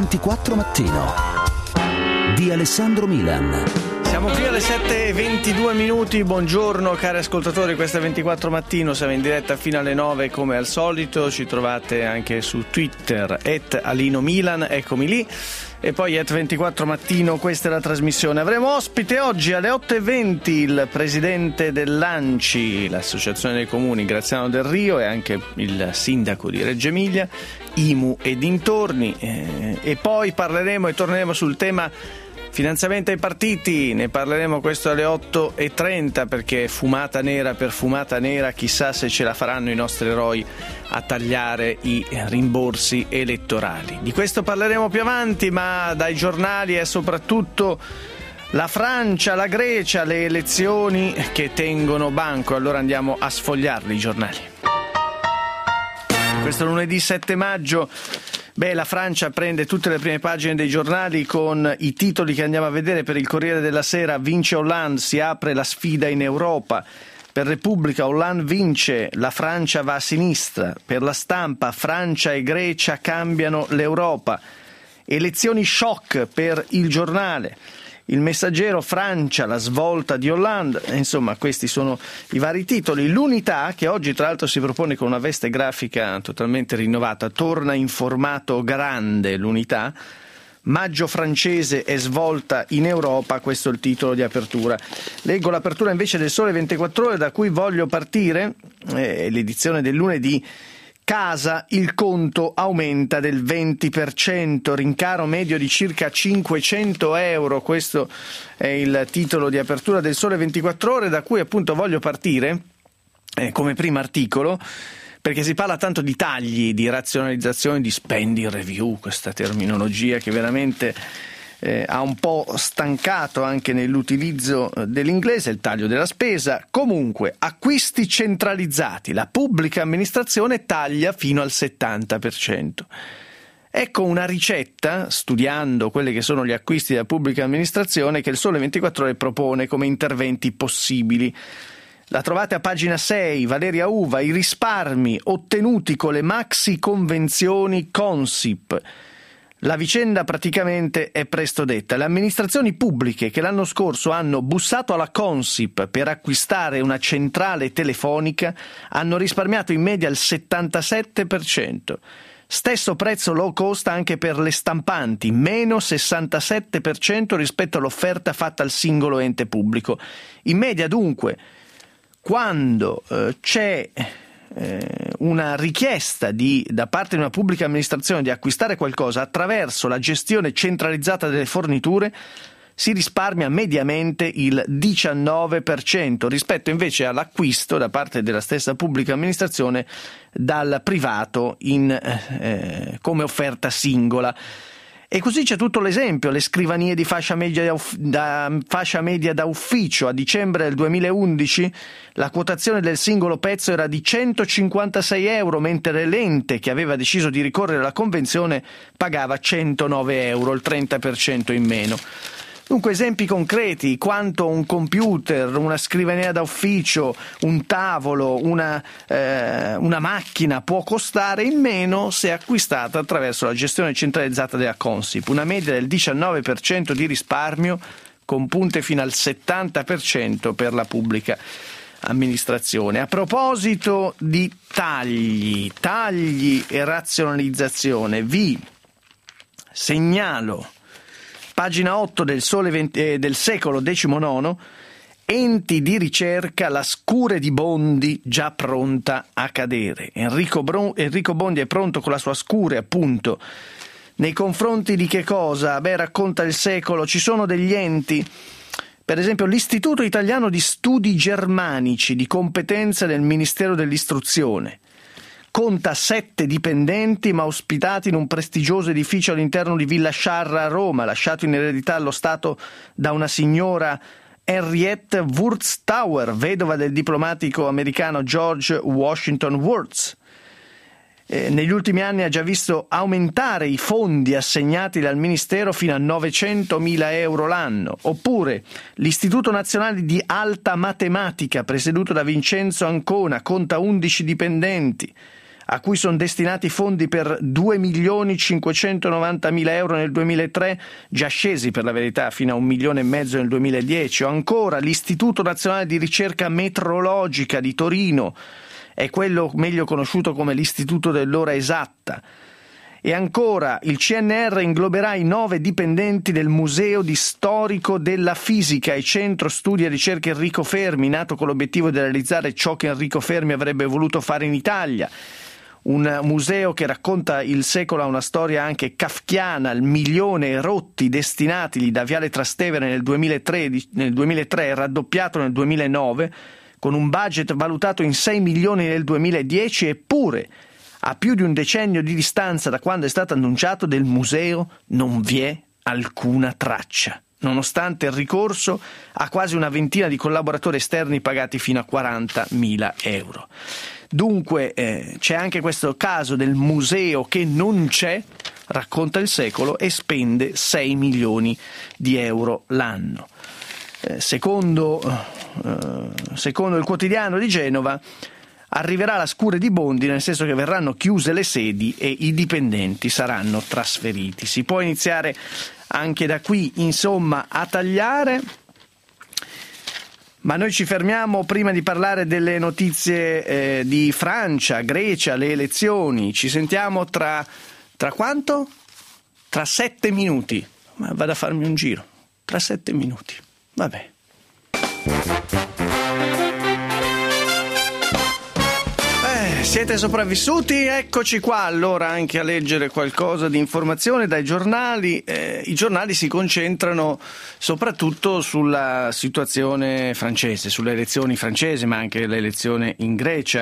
24 Mattino di Alessandro Milan. Siamo qui alle 7:22. Buongiorno cari ascoltatori, questo è 24 Mattino, siamo in diretta fino alle 9 come al solito, ci trovate anche su Twitter @AlinoMilan, eccomi lì, e poi @24 Mattino, questa è la trasmissione. Avremo ospite oggi alle 8:20 il presidente dell'ANCI, l'Associazione dei Comuni, Graziano Del Rio, e anche il sindaco di Reggio Emilia, IMU e dintorni, e poi parleremo e torneremo sul tema finanziamento ai partiti, ne parleremo questo alle 8:30, perché fumata nera per fumata nera, chissà se ce la faranno i nostri eroi a tagliare i rimborsi elettorali. Di questo parleremo più avanti, ma dai giornali è soprattutto la Francia, la Grecia, le elezioni che tengono banco. Allora andiamo a sfogliarli i giornali. Questo lunedì 7 maggio. La Francia prende tutte le prime pagine dei giornali con i titoli che andiamo a vedere. Per il Corriere della Sera: vince Hollande, si apre la sfida in Europa. Per Repubblica: Hollande vince, la Francia va a sinistra. Per La Stampa: Francia e Grecia cambiano l'Europa. Elezioni shock per Il Giornale. Il Messaggero: Francia, la svolta di Hollande. Insomma, questi sono i vari titoli. L'Unità, che oggi tra l'altro si propone con una veste grafica totalmente rinnovata, torna in formato grande. L'Unità: maggio francese e svolta in Europa, questo è il titolo di apertura. Leggo l'apertura invece del Sole 24 Ore, da cui voglio partire, l'edizione del lunedì. Casa, il conto aumenta del 20%, rincaro medio di circa 500 euro, questo è il titolo di apertura del Sole 24 Ore, da cui appunto voglio partire come primo articolo, perché si parla tanto di tagli, di razionalizzazione, di spending review, questa terminologia che veramente ha un po' stancato anche nell'utilizzo dell'inglese, il taglio della spesa. Comunque, acquisti centralizzati, la pubblica amministrazione taglia fino al 70%. Ecco una ricetta, studiando quelli che sono gli acquisti della pubblica amministrazione, che il Sole 24 Ore propone come interventi possibili. La trovate a pagina 6, Valeria Uva: i risparmi ottenuti con le maxi convenzioni Consip. La vicenda praticamente è presto detta. Le amministrazioni pubbliche che l'anno scorso hanno bussato alla Consip per acquistare una centrale telefonica hanno risparmiato in media il 77%. Stesso prezzo low cost anche per le stampanti, meno 67% rispetto all'offerta fatta al singolo ente pubblico. In media dunque, quando c'è una richiesta da parte di una pubblica amministrazione di acquistare qualcosa attraverso la gestione centralizzata delle forniture, si risparmia mediamente il 19% rispetto invece all'acquisto da parte della stessa pubblica amministrazione dal privato come offerta singola. E così c'è tutto l'esempio: le scrivanie di fascia media da ufficio. A dicembre del 2011 la quotazione del singolo pezzo era di 156 euro, mentre l'ente che aveva deciso di ricorrere alla convenzione pagava 109 euro, il 30% in meno. Dunque esempi concreti: quanto un computer, una scrivania da ufficio, un tavolo, una macchina può costare in meno se acquistata attraverso la gestione centralizzata della Consip. Una media del 19% di risparmio, con punte fino al 70% per la pubblica amministrazione. A proposito di tagli e razionalizzazione, vi segnalo pagina 8 del Sole del Secolo XIX: enti di ricerca, la scure di Bondi già pronta a cadere. Enrico Bondi è pronto con la sua scure, appunto. Nei confronti di che cosa? Racconta il Secolo, ci sono degli enti, per esempio l'Istituto Italiano di Studi Germanici, di competenza del Ministero dell'Istruzione. Conta 7 dipendenti, ma ospitati in un prestigioso edificio all'interno di Villa Sciarra a Roma, lasciato in eredità allo Stato da una signora Henriette Wurztauer, vedova del diplomatico americano George Washington Wurtz. Negli ultimi anni ha già visto aumentare i fondi assegnati dal Ministero fino a 900.000 euro l'anno. Oppure l'Istituto Nazionale di Alta Matematica, presieduto da Vincenzo Ancona, conta 11 dipendenti. a cui sono destinati fondi per 2.590.000 euro nel 2003, già scesi per la verità fino a 1,5 milioni nel 2010, o ancora l'Istituto Nazionale di Ricerca Metrologica di Torino, è quello meglio conosciuto come l'Istituto dell'Ora Esatta. E ancora, il CNR ingloberà i 9 dipendenti del Museo di Storico della Fisica e Centro Studi e Ricerche Enrico Fermi, nato con l'obiettivo di realizzare ciò che Enrico Fermi avrebbe voluto fare in Italia. Un museo che racconta il secolo a una storia anche kafkiana, il milione rotti destinatigli da Viale Trastevere nel 2003, raddoppiato nel 2009, con un budget valutato in 6 milioni nel 2010, eppure a più di un decennio di distanza da quando è stato annunciato, del museo non vi è alcuna traccia, nonostante il ricorso a quasi una ventina di collaboratori esterni pagati fino a 40.000 euro. Dunque c'è anche questo caso del museo che non c'è, racconta il secolo, e spende 6 milioni di euro l'anno. Secondo il Quotidiano di Genova, arriverà la scure di Bondi, nel senso che verranno chiuse le sedi e i dipendenti saranno trasferiti. Si può iniziare anche da qui, insomma, a tagliare, ma noi ci fermiamo prima di parlare delle notizie di Francia, Grecia, le elezioni. Ci sentiamo tra quanto? Tra 7 minuti. Ma vado a farmi un giro. Tra 7 minuti. Vabbè. Siete sopravvissuti? Eccoci qua allora anche a leggere qualcosa di informazione dai giornali. I giornali si concentrano soprattutto sulla situazione francese, sulle elezioni francesi, ma anche l'elezione in Grecia.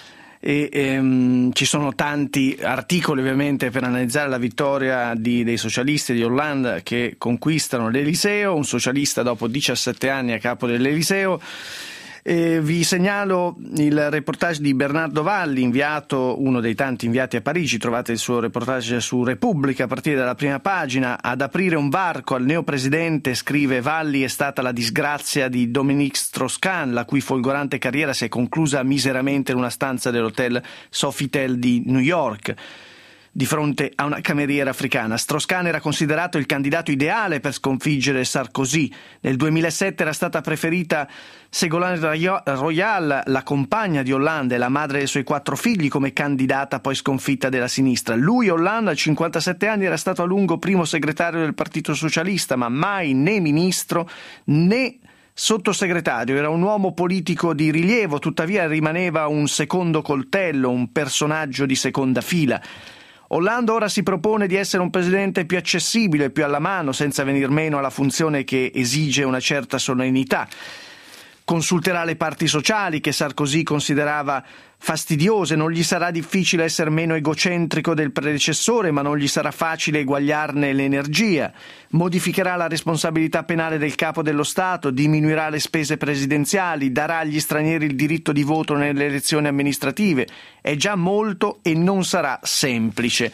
Ci sono tanti articoli ovviamente per analizzare la vittoria dei socialisti di Hollande, che conquistano l'Eliseo, un socialista dopo 17 anni a capo dell'Eliseo. Vi segnalo il reportage di Bernardo Valli, uno dei tanti inviati a Parigi. Trovate il suo reportage su Repubblica a partire dalla prima pagina. Ad aprire un varco al neopresidente, scrive Valli, è stata la disgrazia di Dominique Strauss-Kahn, la cui folgorante carriera si è conclusa miseramente in una stanza dell'hotel Sofitel di New York, di fronte a una cameriera africana. Strauss-Kahn era considerato il candidato ideale per sconfiggere Sarkozy. Nel 2007 era stata preferita Ségolène Royal, la compagna di Hollande e la madre dei suoi 4 figli, come candidata poi sconfitta della sinistra. Lui, Hollande, a 57 anni, era stato a lungo primo segretario del Partito Socialista, ma mai né ministro né sottosegretario. Era un uomo politico di rilievo, tuttavia rimaneva un secondo coltello, un personaggio di seconda fila. Hollande ora si propone di essere un presidente più accessibile, più alla mano, senza venir meno alla funzione che esige una certa solennità. Consulterà le parti sociali che Sarkozy considerava fastidiose, non gli sarà difficile essere meno egocentrico del predecessore, ma non gli sarà facile eguagliarne l'energia. Modificherà la responsabilità penale del capo dello Stato, diminuirà le spese presidenziali, darà agli stranieri il diritto di voto nelle elezioni amministrative. È già molto e non sarà semplice.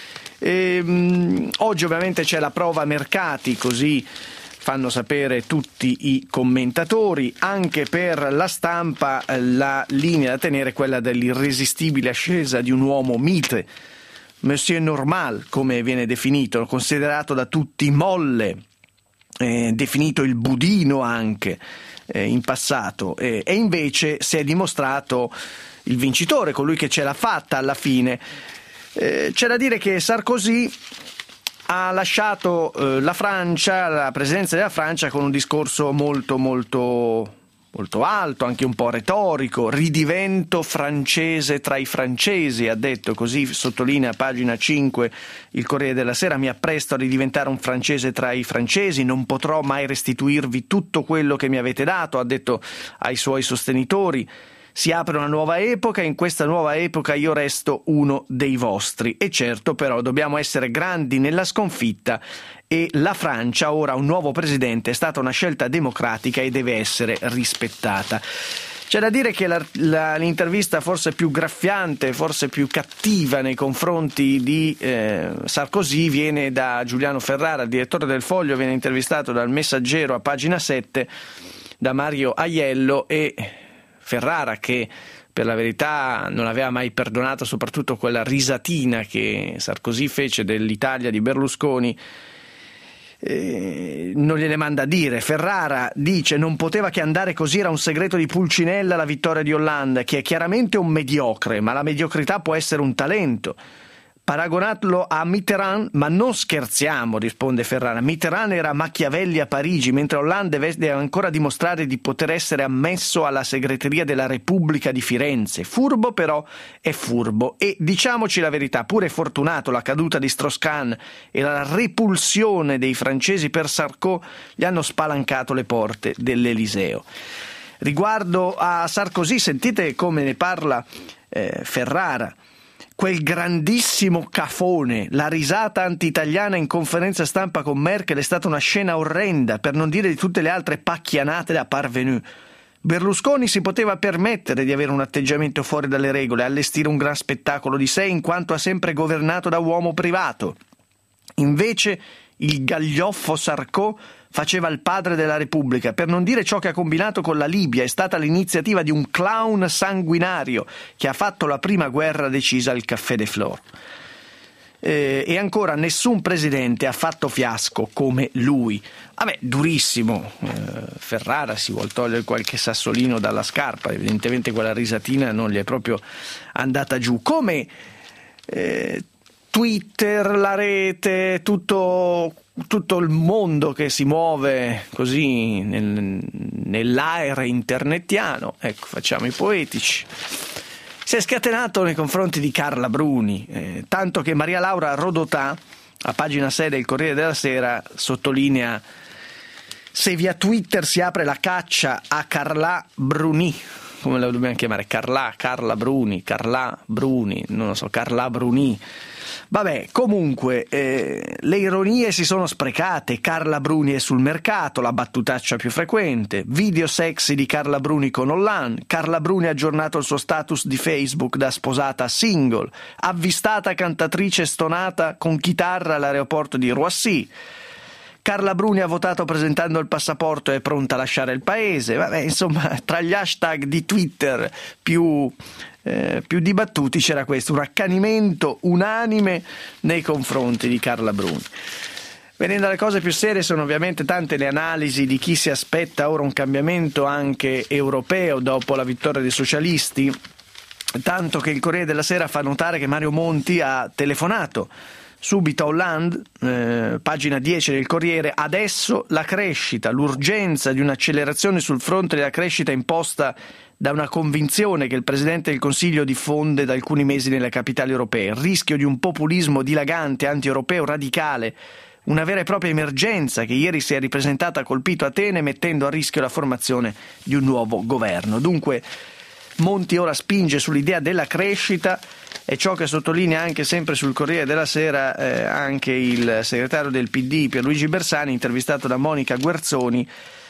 Oggi ovviamente c'è la prova mercati, così fanno sapere tutti i commentatori. Anche per la stampa la linea da tenere è quella dell'irresistibile ascesa di un uomo mite, Monsieur Normal, come viene definito, considerato da tutti molle, definito il budino anche in passato, e invece si è dimostrato il vincitore, colui che ce l'ha fatta alla fine. C'è da dire che Sarkozy ha lasciato la Francia, la presidenza della Francia, con un discorso molto alto, anche un po' retorico. Ridivento francese tra i francesi, ha detto, così sottolinea a pagina 5 il Corriere della Sera. Mi appresto a ridiventare un francese tra i francesi, non potrò mai restituirvi tutto quello che mi avete dato, ha detto ai suoi sostenitori. Si apre una nuova epoca e in questa nuova epoca io resto uno dei vostri. E certo, però, dobbiamo essere grandi nella sconfitta e la Francia, ora ha un nuovo presidente, è stata una scelta democratica e deve essere rispettata. C'è da dire che l'intervista forse più graffiante, forse più cattiva nei confronti di Sarkozy viene da Giuliano Ferrara, il direttore del Foglio, viene intervistato dal Messaggero a pagina 7 da Mario Aiello, e Ferrara, che per la verità non aveva mai perdonato soprattutto quella risatina che Sarkozy fece dell'Italia di Berlusconi. Non gliele manda a dire. Ferrara dice: non poteva che andare così, era un segreto di Pulcinella la vittoria di Hollande, che è chiaramente un mediocre, ma la mediocrità può essere un talento. Paragonatelo a Mitterrand, ma non scherziamo, risponde Ferrara. Mitterrand era Machiavelli a Parigi, mentre Hollande deve ancora dimostrare di poter essere ammesso alla segreteria della Repubblica di Firenze. Furbo però è furbo, e diciamoci la verità, pure fortunato la caduta di Strauss-Kahn e la repulsione dei francesi per Sarko gli hanno spalancato le porte dell'Eliseo. Riguardo a Sarkozy, sentite come ne parla Ferrara. Quel grandissimo cafone, la risata anti-italiana in conferenza stampa con Merkel è stata una scena orrenda, per non dire di tutte le altre pacchianate da parvenu. Berlusconi si poteva permettere di avere un atteggiamento fuori dalle regole, allestire un gran spettacolo di sé in quanto ha sempre governato da uomo privato. Invece il gaglioffo Sarko faceva il padre della Repubblica, per non dire ciò che ha combinato con la Libia. È stata l'iniziativa di un clown sanguinario che ha fatto la prima guerra decisa al Café des Flores. E ancora, nessun presidente ha fatto fiasco come lui. Vabbè, durissimo. Ferrara si vuol togliere qualche sassolino dalla scarpa, evidentemente quella risatina non gli è proprio andata giù. Come Twitter, la rete, tutto il mondo che si muove così nell'aere internetiano, ecco, facciamo i poetici, si è scatenato nei confronti di Carla Bruni, tanto che Maria Laura Rodotà, a pagina 6 del Corriere della Sera, sottolinea: se via Twitter si apre la caccia a Carla Bruni, come la dobbiamo chiamare? Carla Bruni, non lo so, Carla Bruni. Vabbè, comunque, le ironie si sono sprecate. Carla Bruni è sul mercato, la battutaccia più frequente. Video sexy di Carla Bruni con Hollande. Carla Bruni ha aggiornato il suo status di Facebook da sposata a single. Avvistata cantatrice stonata con chitarra all'aeroporto di Roissy. Carla Bruni ha votato presentando il passaporto e è pronta a lasciare il paese. Vabbè, insomma, tra gli hashtag di Twitter più dibattuti c'era questo, un accanimento unanime nei confronti di Carla Bruni. Venendo alle cose più serie, sono ovviamente tante le analisi di chi si aspetta ora un cambiamento anche europeo dopo la vittoria dei socialisti, tanto che il Corriere della Sera fa notare che Mario Monti ha telefonato subito a Hollande, pagina 10 del Corriere: adesso la crescita, l'urgenza di un'accelerazione sul fronte della crescita imposta da una convinzione che il Presidente del Consiglio diffonde da alcuni mesi nelle capitali europee, il rischio di un populismo dilagante anti-europeo radicale, una vera e propria emergenza che ieri si è ripresentata a colpito Atene, mettendo a rischio la formazione di un nuovo governo. Dunque Monti ora spinge sull'idea della crescita, e ciò che sottolinea anche sempre sul Corriere della Sera anche il segretario del PD Pierluigi Bersani, intervistato da Monica Guerzoni.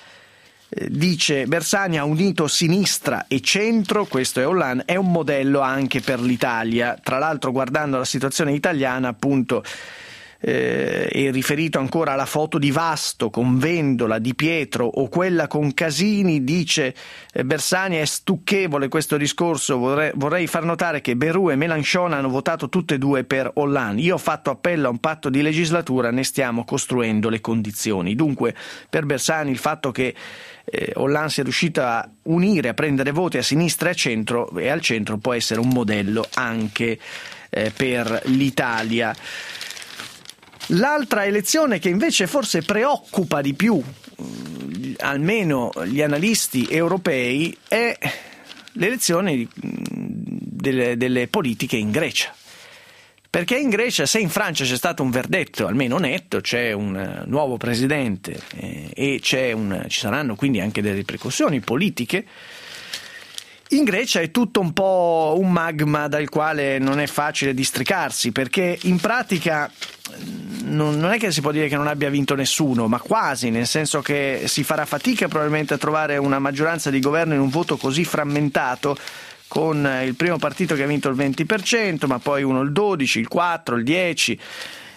Dice: Bersani ha unito sinistra e centro, questo è Hollande, è un modello anche per l'Italia. Tra l'altro, guardando la situazione italiana, appunto, è riferito ancora alla foto di Vasto con Vendola, Di Pietro o quella con Casini. Dice Bersani: è stucchevole questo discorso, vorrei far notare che Bayrou e Mélenchon hanno votato tutte e due per Hollande, io ho fatto appello a un patto di legislatura, ne stiamo costruendo le condizioni. Dunque per Bersani il fatto che Hollande sia riuscito a unire, a prendere voti a sinistra e al centro può essere un modello anche per l'Italia. L'altra elezione che invece forse preoccupa di più, almeno gli analisti europei, è l'elezione delle politiche in Grecia. Perché in Grecia, se in Francia c'è stato un verdetto almeno netto, c'è un nuovo presidente e ci saranno quindi anche delle ripercussioni politiche, in Grecia è tutto un po' un magma dal quale non è facile districarsi, perché in pratica non è che si può dire che non abbia vinto nessuno, ma quasi, nel senso che si farà fatica probabilmente a trovare una maggioranza di governo in un voto così frammentato, con il primo partito che ha vinto il 20%, ma poi uno il 12%, il 4%, il 10%.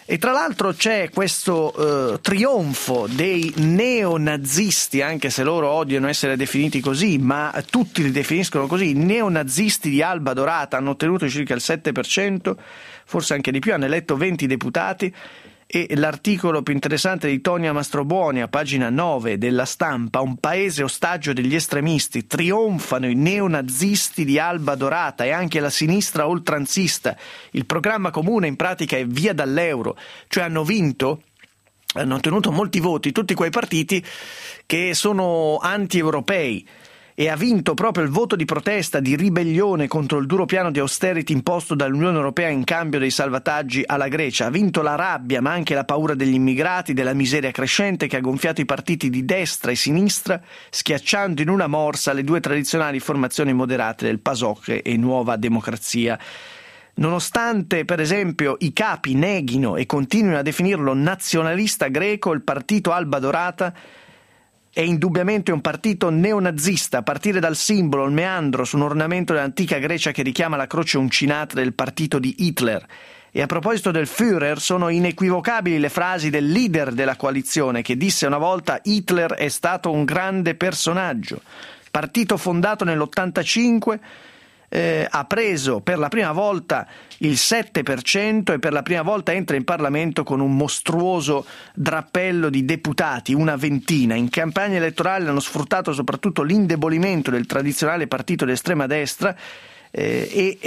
E tra l'altro c'è questo trionfo dei neonazisti, anche se loro odiano essere definiti così, ma tutti li definiscono così. I neonazisti di Alba Dorata hanno ottenuto circa il 7%, forse anche di più, hanno eletto 20 deputati. E l'articolo più interessante di Tonia Mastrobuoni, a pagina 9 della Stampa: un paese ostaggio degli estremisti, trionfano i neonazisti di Alba Dorata e anche la sinistra oltranzista. Il programma comune in pratica è via dall'euro, cioè hanno ottenuto molti voti tutti quei partiti che sono anti-europei. E ha vinto proprio il voto di protesta, di ribellione contro il duro piano di austerity imposto dall'Unione Europea in cambio dei salvataggi alla Grecia. Ha vinto la rabbia, ma anche la paura degli immigrati, della miseria crescente che ha gonfiato i partiti di destra e sinistra, schiacciando in una morsa le due tradizionali formazioni moderate del PASOK e Nuova Democrazia. Nonostante, per esempio, i capi neghino e continuino a definirlo nazionalista greco, il partito Alba Dorata è indubbiamente un partito neonazista, a partire dal simbolo, il meandro su un ornamento dell'antica Grecia che richiama la croce uncinata del partito di Hitler. E a proposito del Führer, sono inequivocabili le frasi del leader della coalizione, che disse una volta: Hitler è stato un grande personaggio. Partito fondato nell'85, ha preso per la prima volta il 7% e per la prima volta entra in Parlamento con un mostruoso drappello di deputati, una ventina. In campagna elettorale hanno sfruttato soprattutto l'indebolimento del tradizionale partito d'estrema destra e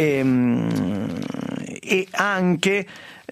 anche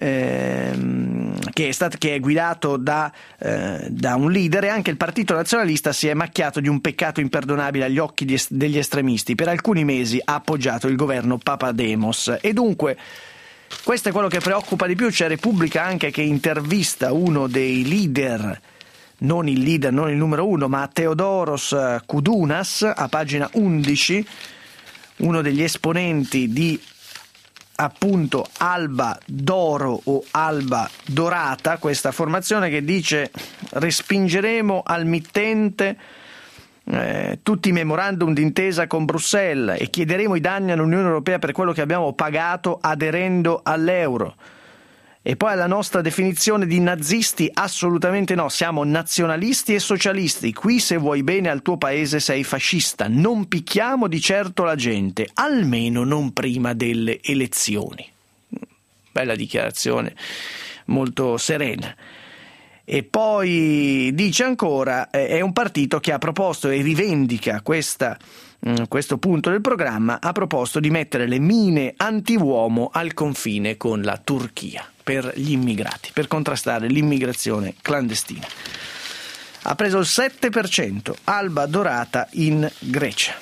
che è guidato da un leader, e anche il partito nazionalista si è macchiato di un peccato imperdonabile agli occhi degli estremisti. Per alcuni mesi ha appoggiato il governo Papademos e dunque questo è quello che preoccupa di più. C'è Repubblica anche che intervista uno dei leader, non il numero uno, ma Theodoros Koudounas, a pagina 11, uno degli esponenti di appunto Alba d'Oro o Alba Dorata, questa formazione che dice: respingeremo al mittente tutti i memorandum d'intesa con Bruxelles e chiederemo i danni all'Unione Europea per quello che abbiamo pagato aderendo all'euro. E poi alla nostra definizione di nazisti, assolutamente no, siamo nazionalisti e socialisti. Qui se vuoi bene al tuo paese sei fascista, non picchiamo di certo la gente, almeno non prima delle elezioni. Bella dichiarazione, molto serena. E poi dice ancora, è un partito che ha proposto e rivendica questo punto del programma, ha proposto di mettere le mine antiuomo al confine con la Turchia per gli immigrati, per contrastare l'immigrazione clandestina. Ha preso il 7%, Alba Dorata in Grecia.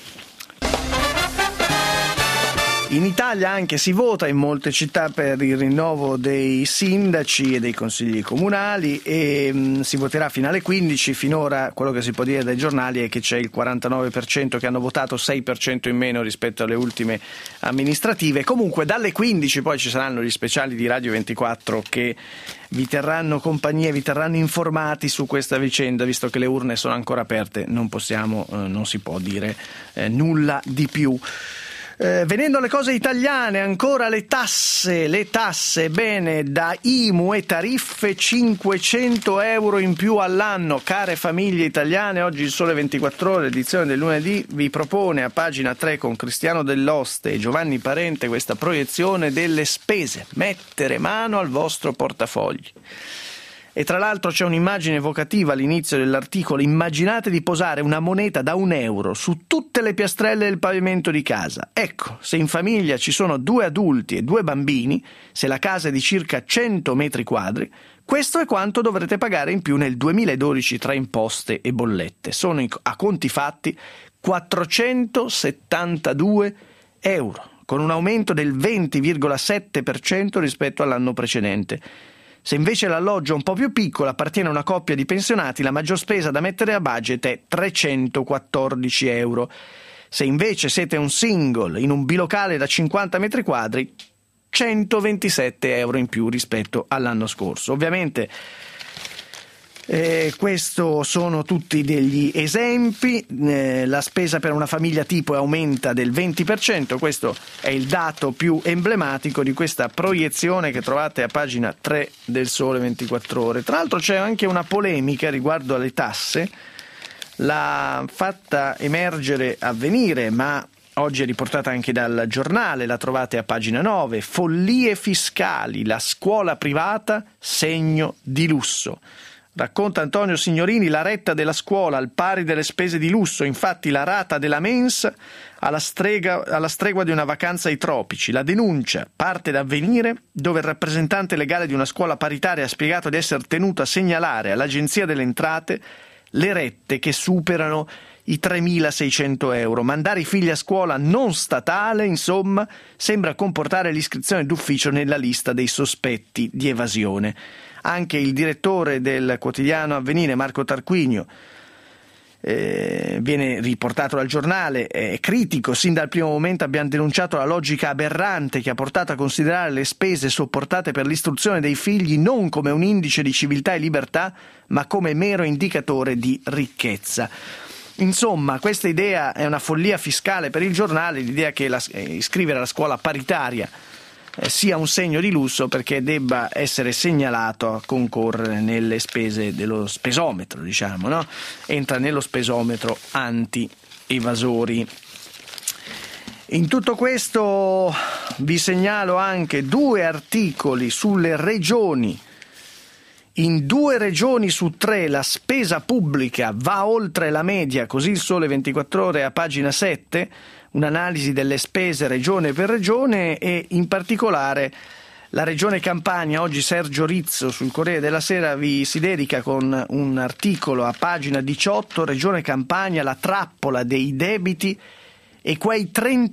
In Italia anche si vota in molte città per il rinnovo dei sindaci e dei consigli comunali e si voterà fino alle 15. Finora quello che si può dire dai giornali è che c'è il 49% che hanno votato, 6% in meno rispetto alle ultime amministrative. Comunque dalle 15 poi ci saranno gli speciali di Radio 24 che vi terranno compagnia, vi terranno informati su questa vicenda, visto che le urne sono ancora aperte, non si può dire nulla di più. Venendo alle cose italiane, ancora le tasse, bene, da IMU e tariffe 500 euro in più all'anno. Care famiglie italiane, oggi il Sole 24 Ore, edizione del lunedì, vi propone a pagina 3 con Cristiano Dell'Oste e Giovanni Parente questa proiezione delle spese, mettere mano al vostro portafogli. E tra l'altro c'è un'immagine evocativa all'inizio dell'articolo: immaginate di posare una moneta da €1 su tutte le piastrelle del pavimento di casa. Ecco, se in famiglia ci sono 2 adulti e 2 bambini, se la casa è di circa 100 metri quadri, questo è quanto dovrete pagare in più nel 2012 tra imposte e bollette. Sono a conti fatti 472 euro, con un aumento del 20,7% rispetto all'anno precedente. Se invece l'alloggio è un po' più piccolo, appartiene a una coppia di pensionati, la maggior spesa da mettere a budget è 314 euro. Se invece siete un single in un bilocale da 50 metri quadri, 127 euro in più rispetto all'anno scorso. Ovviamente Questo sono tutti degli esempi. La spesa per una famiglia tipo aumenta del 20%, questo è il dato più emblematico di questa proiezione che trovate a pagina 3 del Sole 24 Ore. Tra l'altro c'è anche una polemica riguardo alle tasse, l'ha fatta emergere Avvenire, ma oggi è riportata anche dal giornale, la trovate a pagina 9, follie fiscali, la scuola privata segno di lusso. Racconta Antonio Signorini la retta della scuola al pari delle spese di lusso, infatti la rata della mensa alla stregua di una vacanza ai tropici. La denuncia parte da Avvenire, dove il rappresentante legale di una scuola paritaria ha spiegato di essere tenuto a segnalare all'Agenzia delle Entrate le rette che superano i 3.600 euro. Mandare i figli a scuola non statale, insomma, sembra comportare l'iscrizione d'ufficio nella lista dei sospetti di evasione. Anche il direttore del quotidiano Avvenire, Marco Tarquinio, viene riportato dal giornale, è critico. Sin dal primo momento abbiamo denunciato la logica aberrante che ha portato a considerare le spese sopportate per l'istruzione dei figli non come un indice di civiltà e libertà, ma come mero indicatore di ricchezza. Insomma, questa idea è una follia fiscale per il giornale, l'idea che iscrivere alla scuola paritaria sia un segno di lusso perché debba essere segnalato a concorrere nelle spese dello spesometro, diciamo, no? Entra nello spesometro anti-evasori. In tutto questo vi segnalo anche 2 articoli sulle regioni. In 2 regioni su 3 la spesa pubblica va oltre la media, così il Sole 24 Ore a pagina 7, un'analisi delle spese regione per regione e in particolare la regione Campania. Oggi Sergio Rizzo sul Corriere della Sera vi si dedica con un articolo a pagina 18, Regione Campania, la trappola dei debiti e quei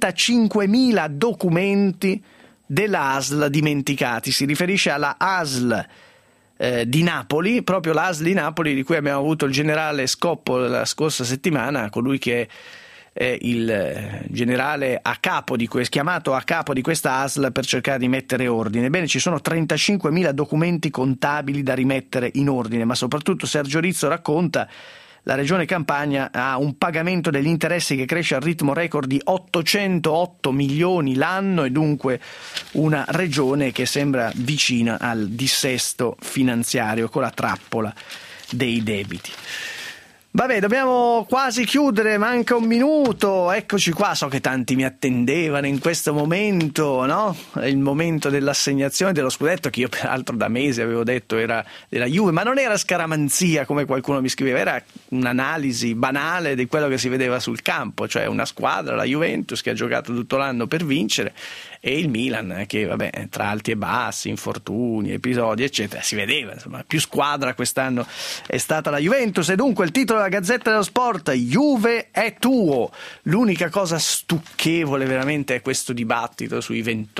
35.000 documenti della ASL dimenticati. Si riferisce alla ASL di Napoli, proprio l'ASL di Napoli di cui abbiamo avuto il generale Scoppo la scorsa settimana, colui che è il generale chiamato a capo di questa ASL per cercare di mettere ordine. Bene, ci sono 35.000 documenti contabili da rimettere in ordine, ma soprattutto Sergio Rizzo racconta la regione Campania ha un pagamento degli interessi che cresce al ritmo record di 808 milioni l'anno e dunque una regione che sembra vicina al dissesto finanziario con la trappola dei debiti. Vabbè, dobbiamo quasi chiudere, manca un minuto, eccoci qua, so che tanti mi attendevano in questo momento, no? È il momento dell'assegnazione dello scudetto, che io peraltro da mesi avevo detto era della Juve, ma non era scaramanzia come qualcuno mi scriveva, era un'analisi banale di quello che si vedeva sul campo, cioè una squadra, la Juventus, che ha giocato tutto l'anno per vincere, e il Milan che, vabbè, tra alti e bassi, infortuni, episodi, eccetera, si vedeva, insomma, più squadra quest'anno è stata la Juventus, e dunque il titolo della Gazzetta dello Sport: Juve è tuo. L'unica cosa stucchevole veramente è questo dibattito sui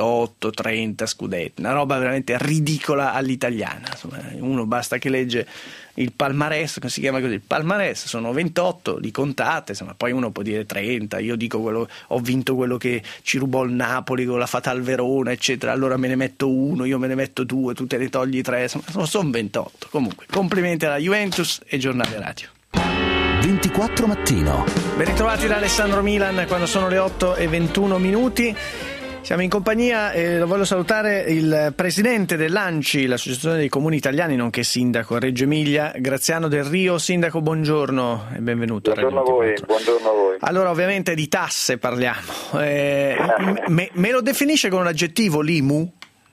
28-30 scudetti, una roba veramente ridicola all'italiana. Insomma, uno basta che legge il palmarès, si chiama così, il palmarès, sono 28, li contate, insomma, poi uno può dire 30, io dico ho vinto quello che ci rubò il Napoli con la Fatal Verona, eccetera, allora me ne metto 1, io me ne metto 2, tu te ne togli 3, insomma, sono 28. Comunque, complimenti alla Juventus e Giornale Radio. 24 Mattino. Ben ritrovati da Alessandro Milan quando sono le 8:21. Siamo in compagnia, lo voglio salutare, il presidente dell'ANCI, l'Associazione dei Comuni Italiani, nonché sindaco a Reggio Emilia, Graziano Del Rio. Sindaco, buongiorno e benvenuto. Buongiorno a voi. Buongiorno a voi. Allora, ovviamente di tasse parliamo. Me lo definisce con un aggettivo l'IMU?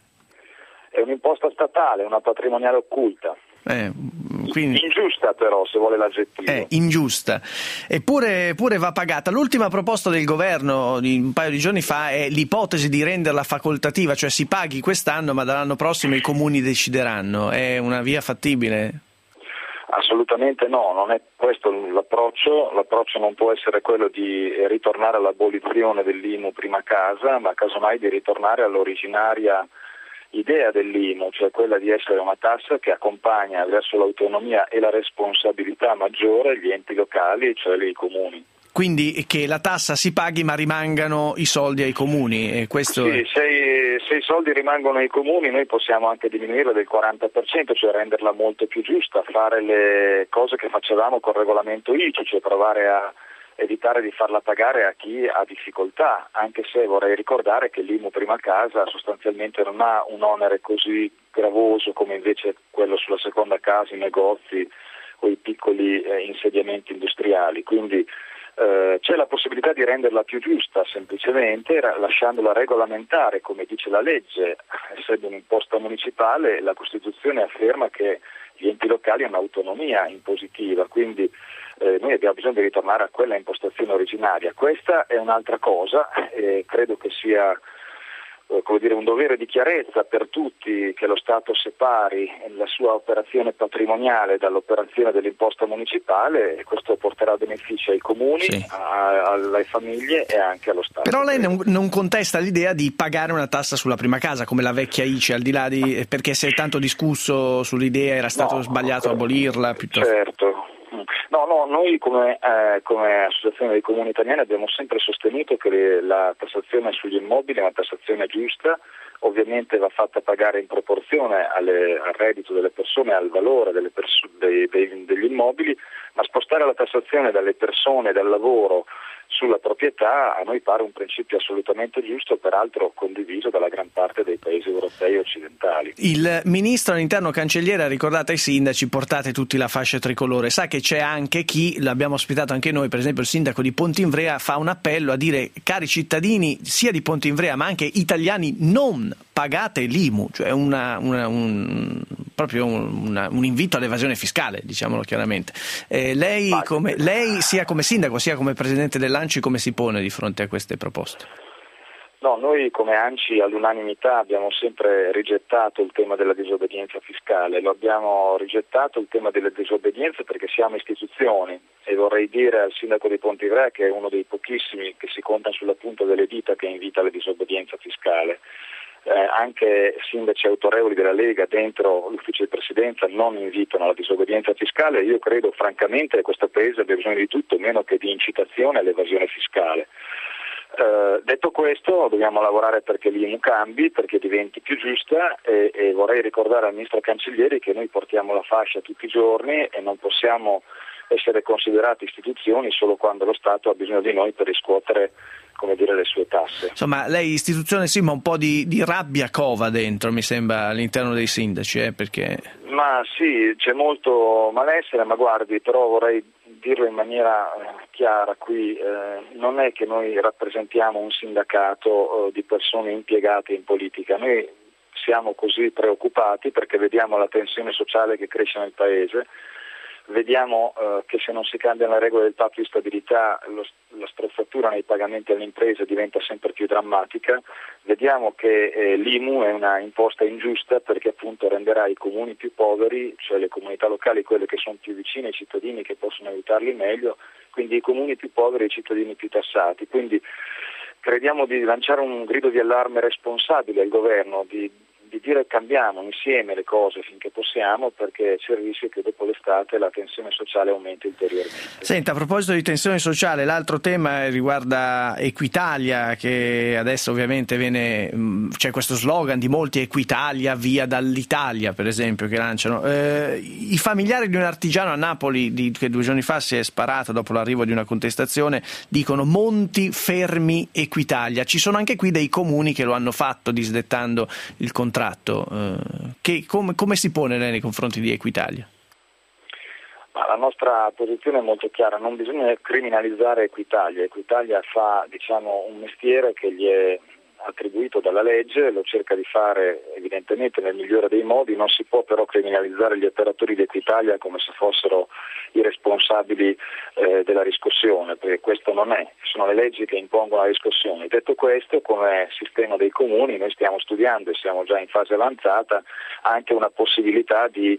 È un'imposta statale, una patrimoniale occulta. Quindi, ingiusta però, se vuole l'aggettivo. Ingiusta. Eppure va pagata. L'ultima proposta del governo di un paio di giorni fa è l'ipotesi di renderla facoltativa, cioè si paghi quest'anno ma dall'anno prossimo i comuni decideranno. È una via fattibile? Assolutamente no, non è questo l'approccio. L'approccio non può essere quello di ritornare all'abolizione dell'IMU prima casa, ma casomai di ritornare all'originaria idea dell'IMU, cioè quella di essere una tassa che accompagna verso l'autonomia e la responsabilità maggiore gli enti locali, cioè i comuni. Quindi che la tassa si paghi ma rimangano i soldi ai comuni. E questo sì, se i soldi rimangono ai comuni noi possiamo anche diminuirla del 40%, cioè renderla molto più giusta, fare le cose che facevamo col regolamento ICI, cioè provare a evitare di farla pagare a chi ha difficoltà, anche se vorrei ricordare che l'IMU prima casa sostanzialmente non ha un onere così gravoso come invece quello sulla seconda casa, i negozi o i piccoli insediamenti industriali, quindi c'è la possibilità di renderla più giusta semplicemente lasciandola regolamentare come dice la legge. Essendo un'imposta municipale, la Costituzione afferma che gli enti locali hanno autonomia impositiva, quindi noi abbiamo bisogno di ritornare a quella impostazione originaria. Questa è un'altra cosa, credo che sia un dovere di chiarezza per tutti che lo Stato separi la sua operazione patrimoniale dall'operazione dell'imposta municipale, e questo porterà benefici ai comuni, sì, alle famiglie e anche allo Stato. Però lei non contesta l'idea di pagare una tassa sulla prima casa come la vecchia ICI, al di là di perché si è tanto discusso sull'idea, era stato sbagliato abolirla piuttosto. Certo. No, noi come Associazione dei Comuni Italiani abbiamo sempre sostenuto che la tassazione sugli immobili è una tassazione giusta, ovviamente va fatta pagare in proporzione al reddito delle persone, al valore degli immobili, ma spostare la tassazione dalle persone e dal lavoro sulla proprietà a noi pare un principio assolutamente giusto, peraltro condiviso dalla gran parte dei paesi europei occidentali. Il ministro all'interno Cancelliere ha ricordato ai sindaci: portate tutti la fascia tricolore. Sa che c'è anche chi, l'abbiamo ospitato anche noi, per esempio il sindaco di Pontinvrea fa un appello a dire: cari cittadini sia di Pontinvrea ma anche italiani, non pagate l'IMU, cioè proprio un invito all'evasione fiscale, diciamolo chiaramente. Lei sia come sindaco sia come presidente dell'ANCI come si pone di fronte a queste proposte? No, noi come ANCI all'unanimità abbiamo sempre rigettato il tema della disobbedienza fiscale, lo abbiamo rigettato il tema delle disobbedienze perché siamo istituzioni, e vorrei dire al sindaco di Pontivrea che è uno dei pochissimi che si contano sulla punta delle dita che invita alla disobbedienza fiscale. Anche sindaci autorevoli della Lega dentro l'ufficio di presidenza non invitano alla disobbedienza fiscale. Io credo francamente che questo paese abbia bisogno di tutto meno che di incitazione all'evasione fiscale. Detto questo, dobbiamo lavorare perché l'IMU cambi, perché diventi più giusta, e vorrei ricordare al ministro Cancellieri che noi portiamo la fascia tutti i giorni e non possiamo essere considerati istituzioni solo quando lo Stato ha bisogno di noi per riscuotere, le sue tasse. Insomma, lei istituzione sì, ma un po' di rabbia cova dentro, mi sembra, all'interno dei sindaci, perché... Ma sì, c'è molto malessere, ma guardi, però vorrei dirlo in maniera chiara qui, non è che noi rappresentiamo un sindacato di persone impiegate in politica, noi siamo così preoccupati perché vediamo la tensione sociale che cresce nel Paese. Vediamo che se non si cambiano le regole del patto di stabilità la strozzatura nei pagamenti alle imprese diventa sempre più drammatica. Vediamo che l'IMU è una imposta ingiusta perché appunto renderà i comuni più poveri, cioè le comunità locali quelle che sono più vicine ai cittadini che possono aiutarli meglio, quindi i comuni più poveri e i cittadini più tassati. Quindi crediamo di lanciare un grido di allarme responsabile al governo, di dire cambiamo insieme le cose finché possiamo, perché c'è il rischio che dopo l'estate la tensione sociale aumenti ulteriormente. Senta, a proposito di tensione sociale, l'altro tema riguarda Equitalia, che adesso ovviamente c'è questo slogan di molti: Equitalia via dall'Italia, per esempio, che lanciano. I familiari di un artigiano a Napoli che 2 giorni fa si è sparato dopo l'arrivo di una contestazione dicono: Monti fermi Equitalia. Ci sono anche qui dei comuni che lo hanno fatto disdettando il contratto. Come si pone lei nei confronti di Equitalia? La nostra posizione è molto chiara, non bisogna criminalizzare Equitalia. Equitalia fa un mestiere che gli è attribuito dalla legge, lo cerca di fare evidentemente nel migliore dei modi, non si può però criminalizzare gli operatori di Equitalia come se fossero i responsabili della riscossione, perché questo non è, sono le leggi che impongono la riscossione. Detto questo, come sistema dei comuni noi stiamo studiando e siamo già in fase avanzata anche una possibilità di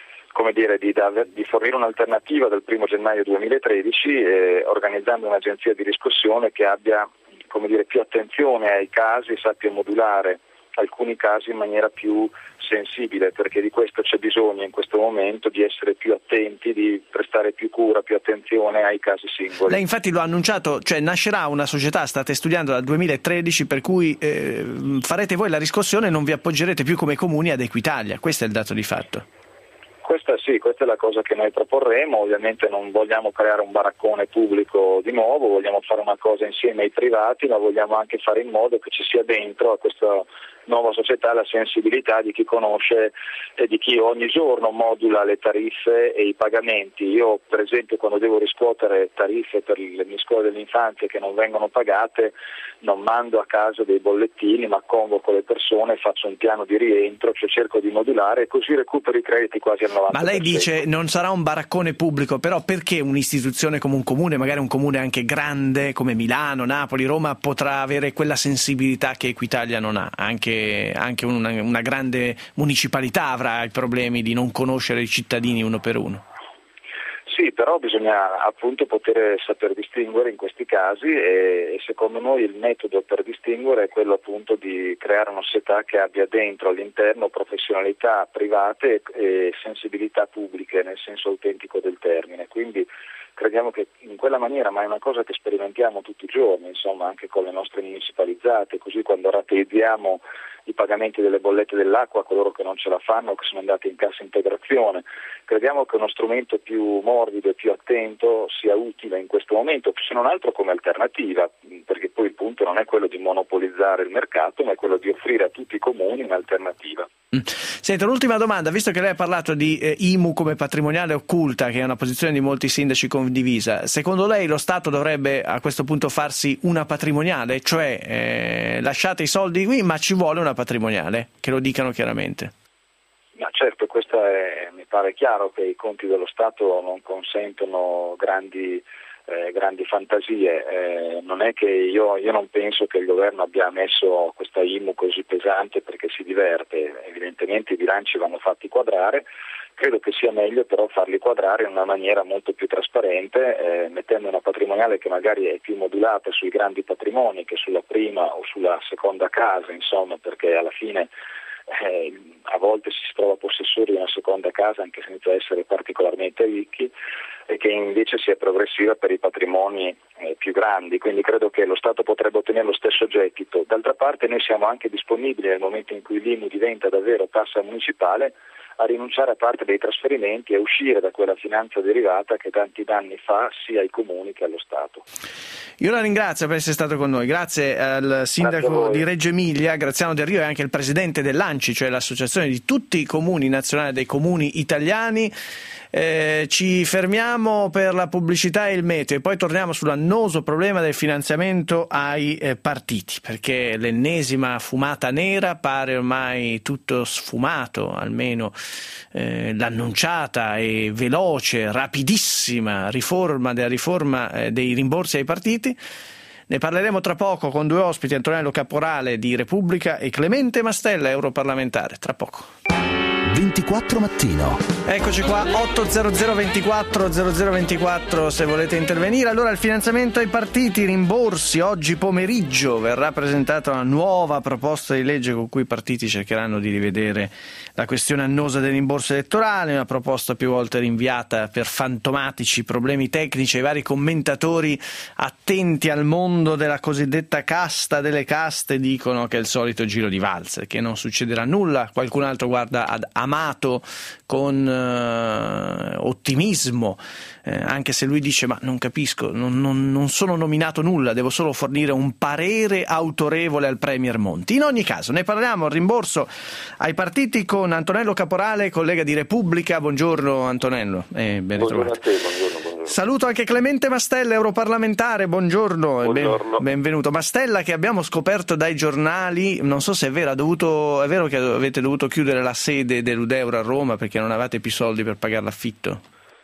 fornire un'alternativa dal 1 gennaio 2013 organizzando un'agenzia di riscossione che abbia più attenzione ai casi, sappia modulare alcuni casi in maniera più sensibile, perché di questo c'è bisogno in questo momento, di essere più attenti, di prestare più cura, più attenzione ai casi singoli. Lei infatti lo ha annunciato, cioè nascerà una società, state studiando dal 2013, per cui farete voi la riscossione e non vi appoggerete più come comuni ad Equitalia, questo è il dato di fatto. Questa è la cosa che noi proporremo. Ovviamente non vogliamo creare un baraccone pubblico di nuovo, vogliamo fare una cosa insieme ai privati, ma vogliamo anche fare in modo che ci sia dentro a questa nuova società la sensibilità di chi conosce e di chi ogni giorno modula le tariffe e i pagamenti. Io per esempio quando devo riscuotere tariffe per le mie scuole dell'infanzia che non vengono pagate, non mando a casa dei bollettini, ma convoco le persone, faccio un piano di rientro, cioè cerco di modulare e così recupero i crediti quasi al 90%. Ma lei dice non sarà un baraccone pubblico, però perché un'istituzione come un comune, magari un comune anche grande come Milano, Napoli, Roma, potrà avere quella sensibilità che Equitalia non ha? Anche una grande municipalità avrà i problemi di non conoscere i cittadini uno per uno. Sì, però bisogna appunto poter saper distinguere in questi casi e secondo noi il metodo per distinguere è quello appunto di creare una società che abbia dentro all'interno professionalità private e sensibilità pubbliche nel senso autentico del termine. Quindi crediamo che in quella maniera, ma è una cosa che sperimentiamo tutti i giorni, insomma anche con le nostre municipalizzate, così quando rateizziamo i pagamenti delle bollette dell'acqua a coloro che non ce la fanno, che sono andati in cassa integrazione. Crediamo che uno strumento più morbido e più attento sia utile in questo momento, se non altro come alternativa, perché poi il punto non è quello di monopolizzare il mercato, ma è quello di offrire a tutti i comuni un'alternativa. Senta, un'ultima domanda, visto che lei ha parlato di IMU come patrimoniale occulta, che è una posizione di molti sindaci condivisa, secondo lei lo Stato dovrebbe a questo punto farsi una patrimoniale? Cioè lasciate i soldi qui ma ci vuole una patrimoniale, che lo dicano chiaramente. Ma certo, mi pare chiaro che i conti dello Stato non consentono grandi fantasie. Non è che io non penso che il governo abbia messo questa IMU così pesante perché si diverte, evidentemente i bilanci vanno fatti quadrare. Credo che sia meglio però farli quadrare in una maniera molto più trasparente, mettendo una patrimoniale che magari è più modulata sui grandi patrimoni che sulla prima o sulla seconda casa, insomma, perché alla fine a volte si trova possessori di una seconda casa anche senza essere particolarmente ricchi, e che invece sia progressiva per i patrimoni più grandi, quindi credo che lo Stato potrebbe ottenere lo stesso gettito. D'altra parte noi siamo anche disponibili nel momento in cui l'IMU diventa davvero tassa municipale a rinunciare a parte dei trasferimenti e a uscire da quella finanza derivata che tanti danni fa sia ai comuni che allo Stato. Io la ringrazio per essere stato con noi, grazie al sindaco di Reggio Emilia, Graziano Del Rio, e anche il presidente dell'ANCI, cioè l'associazione di tutti i comuni nazionali dei comuni italiani. Ci fermiamo per la pubblicità e il meteo e poi torniamo sull'annoso problema del finanziamento ai partiti, perché l'ennesima fumata nera, pare ormai tutto sfumato, almeno l'annunciata e veloce, rapidissima riforma dei rimborsi ai partiti. Ne parleremo tra poco con due ospiti, Antonello Caporale di Repubblica e Clemente Mastella, europarlamentare, tra poco. 24 mattino. Eccoci qua, 800 24 0024 se volete intervenire. Allora, il finanziamento ai partiti, rimborsi. Oggi pomeriggio verrà presentata una nuova proposta di legge con cui i partiti cercheranno di rivedere la questione annosa del rimborso elettorale, una proposta più volte rinviata per fantomatici problemi tecnici ai vari commentatori attenti al mondo della cosiddetta casta delle caste. Dicono che è il solito giro di valzer, che non succederà nulla. Qualcun altro guarda ad Amato con ottimismo, anche se lui dice ma non capisco, non sono nominato nulla, devo solo fornire un parere autorevole al Premier Monti. In ogni caso ne parliamo, il rimborso ai partiti, con Antonello Caporale, collega di Repubblica. Buongiorno Antonello, ben buongiorno ritrovato. a te, buongiorno. Saluto anche Clemente Mastella, europarlamentare, buongiorno. Buongiorno. Benvenuto. Mastella, che abbiamo scoperto dai giornali, non so se è vero, è vero che avete dovuto chiudere la sede dell'Udeuro a Roma perché non avete più soldi per pagare l'affitto?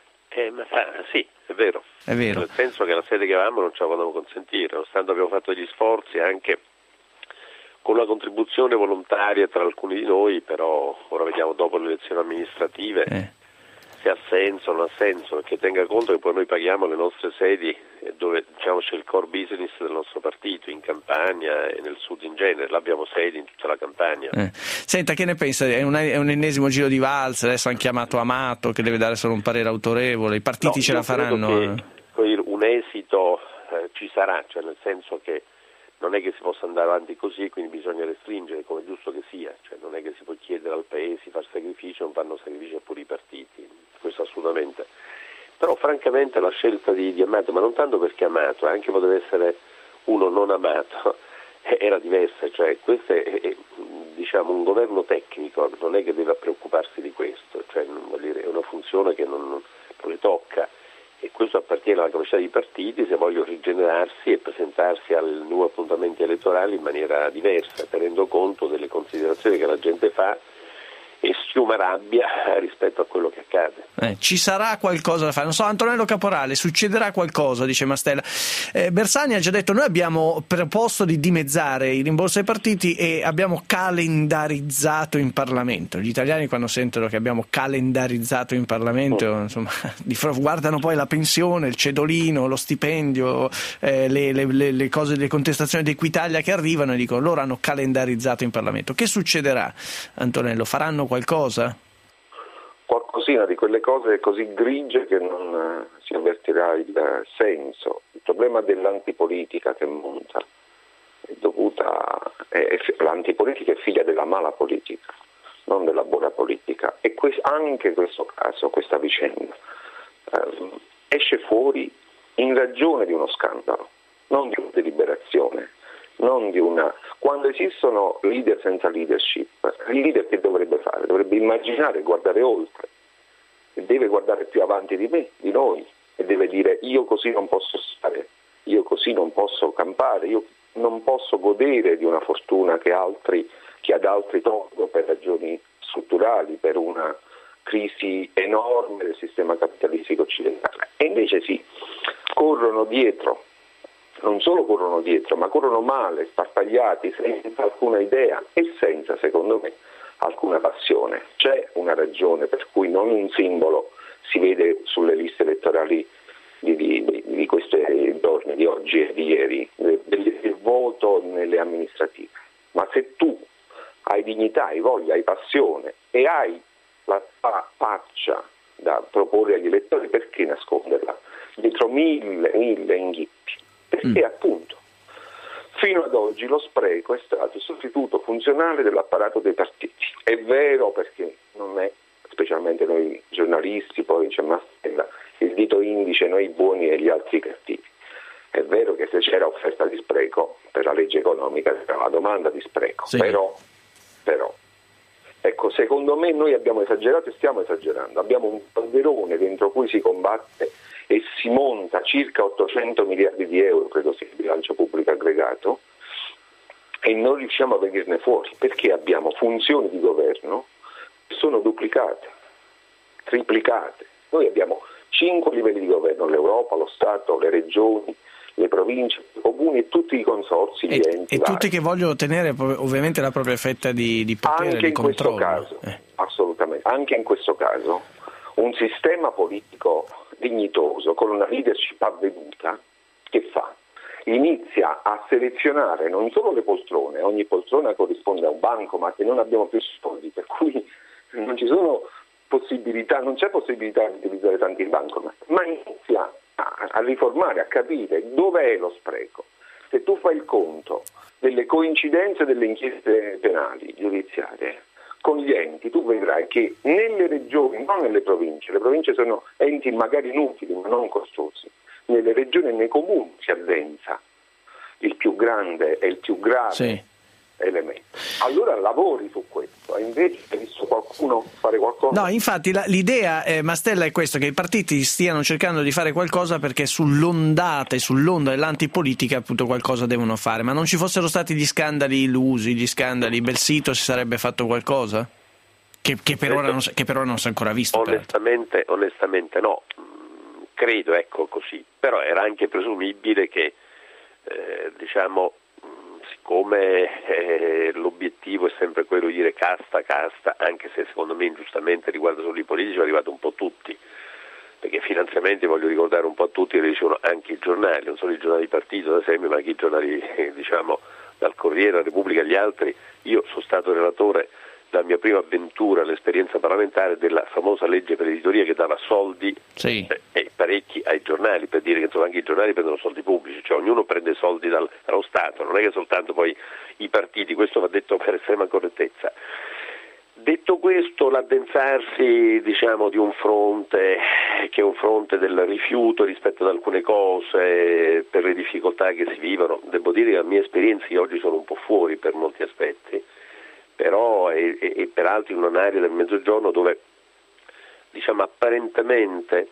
Sì, è vero. È vero. Nel senso che la sede che avevamo non ce la potevamo consentire, nonostante abbiamo fatto degli sforzi anche con una contribuzione volontaria tra alcuni di noi, però ora vediamo dopo le elezioni amministrative se ha senso o non ha senso, perché tenga conto che poi noi paghiamo le nostre sedi dove diciamo c'è il core business del nostro partito, in Campania e nel sud in genere, l'abbiamo sede in tutta la Campania. Senta, che ne pensa? È un ennesimo giro di valzer, adesso hanno chiamato Amato che deve dare solo un parere autorevole, i partiti ce la faranno? Un esito ci sarà, cioè nel senso che non è che si possa andare avanti così, quindi bisogna restringere come è giusto che sia, cioè non è che si può chiedere al paese di fare sacrifici, non fanno sacrifici pure i partiti, questo assolutamente. Però francamente la scelta di Amato, ma non tanto perché Amato, anche poteva essere uno non amato, era diversa, cioè questo è diciamo un governo tecnico, non è che deve preoccuparsi di questo, cioè vuol dire, è una funzione che non le tocca. E questo appartiene alla capacità dei partiti se vogliono rigenerarsi e presentarsi ai nuovi appuntamenti elettorali in maniera diversa, tenendo conto delle considerazioni che la gente fa e schiuma rabbia rispetto a quello che accade. Ci sarà qualcosa da fare, non so, Antonello Caporale, succederà qualcosa, dice Mastella. Bersani ha già detto: noi abbiamo proposto di dimezzare i rimborsi ai partiti e abbiamo calendarizzato in Parlamento. Gli italiani quando sentono che abbiamo calendarizzato in Parlamento, insomma, guardano poi la pensione, il cedolino, lo stipendio, le cose, le contestazioni di Equitalia che arrivano e dicono: loro hanno calendarizzato in Parlamento. Che succederà, Antonello? Faranno qualcosa? Qualcosina di quelle cose così grigie che non si avvertirà il senso. Il problema dell'antipolitica che monta è dovuta, l'antipolitica è figlia della mala politica, non della buona politica, e anche questo caso, questa vicenda esce fuori in ragione di uno scandalo, non di una deliberazione, non di una... Quando esistono leader senza leadership, il leader che dovrebbe fare? Dovrebbe immaginare e guardare oltre, e deve guardare più avanti di me, di noi, e deve dire: io così non posso stare, io così non posso campare, io non posso godere di una fortuna che ad altri tolgo per ragioni strutturali, per una crisi enorme del sistema capitalistico occidentale. E invece sì, corrono dietro. Non solo corrono dietro, ma corrono male, sparpagliati, senza alcuna idea e senza, secondo me, alcuna passione. C'è una ragione per cui non un simbolo si vede sulle liste elettorali di questi giorni, di oggi e di ieri, del voto nelle amministrative. Ma se tu hai dignità, hai voglia, hai passione e hai la faccia da proporre agli elettori, perché nasconderla dietro mille inghippi? Perché appunto fino ad oggi lo spreco è stato il sostituto funzionale dell'apparato dei partiti. È vero, perché non è, specialmente noi giornalisti, poi c'è Mastella, il dito indice noi buoni e gli altri cattivi. È vero che se c'era offerta di spreco per la legge economica c'era la domanda di spreco, sì. però ecco, secondo me noi abbiamo esagerato e stiamo esagerando. Abbiamo un calderone dentro cui si combatte e si monta circa 800 miliardi di euro, credo sia il bilancio pubblico aggregato, e non riusciamo a venirne fuori perché abbiamo funzioni di governo che sono duplicate, triplicate. Noi abbiamo 5 livelli di governo: l'Europa, lo Stato, le regioni, le province, i comuni e tutti i consorzi, gli enti. E tutti che vogliono ottenere ovviamente la propria fetta di potere, anche di controllo. Questo caso, assolutamente, anche in questo caso un sistema politico dignitoso, con una leadership avveduta, che fa? Inizia a selezionare non solo le poltrone, ogni poltrona corrisponde a un banco, ma che non abbiamo più soldi, per cui non c'è possibilità di utilizzare tanti bancomat, ma inizia a riformare, a capire dov'è lo spreco. Se tu fai il conto delle coincidenze delle inchieste penali, giudiziarie, con gli enti, tu vedrai che nelle regioni, non nelle province, le province sono enti magari inutili ma non costosi, nelle regioni e nei comuni si addensa il più grande e il più grave elemento. Allora lavori su questo, e invece hai visto qualcuno fare qualcosa? No, infatti l'idea, Mastella, è questo, che i partiti stiano cercando di fare qualcosa perché sull'onda dell'antipolitica appunto qualcosa devono fare, ma non ci fossero stati gli scandali illusi, gli scandali Belsito, si sarebbe fatto qualcosa? Che per ora non si è ancora visto. Onestamente no, credo, ecco, così, però era anche presumibile che siccome l'obiettivo è sempre quello di dire casta, anche se secondo me ingiustamente riguarda solo i politici, è arrivato un po' tutti, perché finanziamenti, voglio ricordare un po' a tutti, ricevono anche i giornali, non solo i giornali di partito ad esempio, ma anche i giornali diciamo dal Corriere, la Repubblica e gli altri. Io sono stato relatore dalla mia prima avventura, l'esperienza parlamentare, della famosa legge per l'editoria che dava soldi e parecchi ai giornali, per dire che insomma anche i giornali prendono soldi pubblici, cioè ognuno prende soldi dallo Stato, non è che soltanto poi i partiti, questo va detto per estrema correttezza. Detto questo, l'addensarsi diciamo di un fronte che è un fronte del rifiuto rispetto ad alcune cose per le difficoltà che si vivono, devo dire che la mia esperienza, io oggi sono un po' fuori per molti aspetti, però e peraltro in un'area del Mezzogiorno dove diciamo apparentemente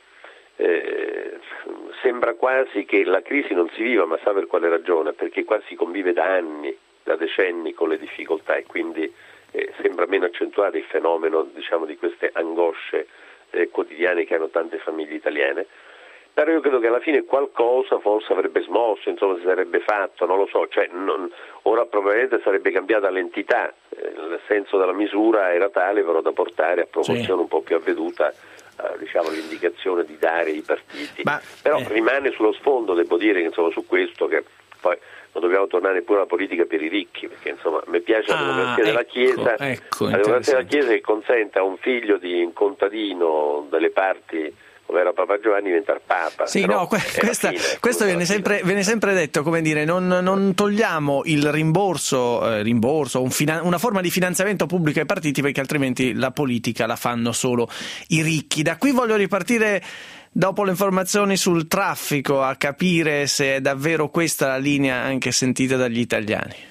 sembra quasi che la crisi non si viva, ma sa per quale ragione, perché qua si convive da anni, da decenni con le difficoltà e quindi sembra meno accentuato il fenomeno diciamo di queste angosce quotidiane che hanno tante famiglie italiane. Però io credo che alla fine qualcosa forse avrebbe smosso, insomma si sarebbe fatto, non lo so, cioè ora probabilmente sarebbe cambiata l'entità, il senso della misura era tale però da portare a proporzione un po' più avveduta diciamo l'indicazione di dare ai partiti, però rimane sullo sfondo, devo dire che insomma su questo che poi non dobbiamo tornare neppure alla politica per i ricchi, perché insomma a me piace la democrazia della Chiesa, la democrazia della Chiesa che consente a un figlio di un contadino delle parti come era Papa Giovanni diventare Papa. Sì, no, questo viene sempre detto, come dire, non togliamo il rimborso, una forma di finanziamento pubblico ai partiti, perché altrimenti la politica la fanno solo i ricchi. Da qui voglio ripartire dopo le informazioni sul traffico a capire se è davvero questa la linea anche sentita dagli italiani.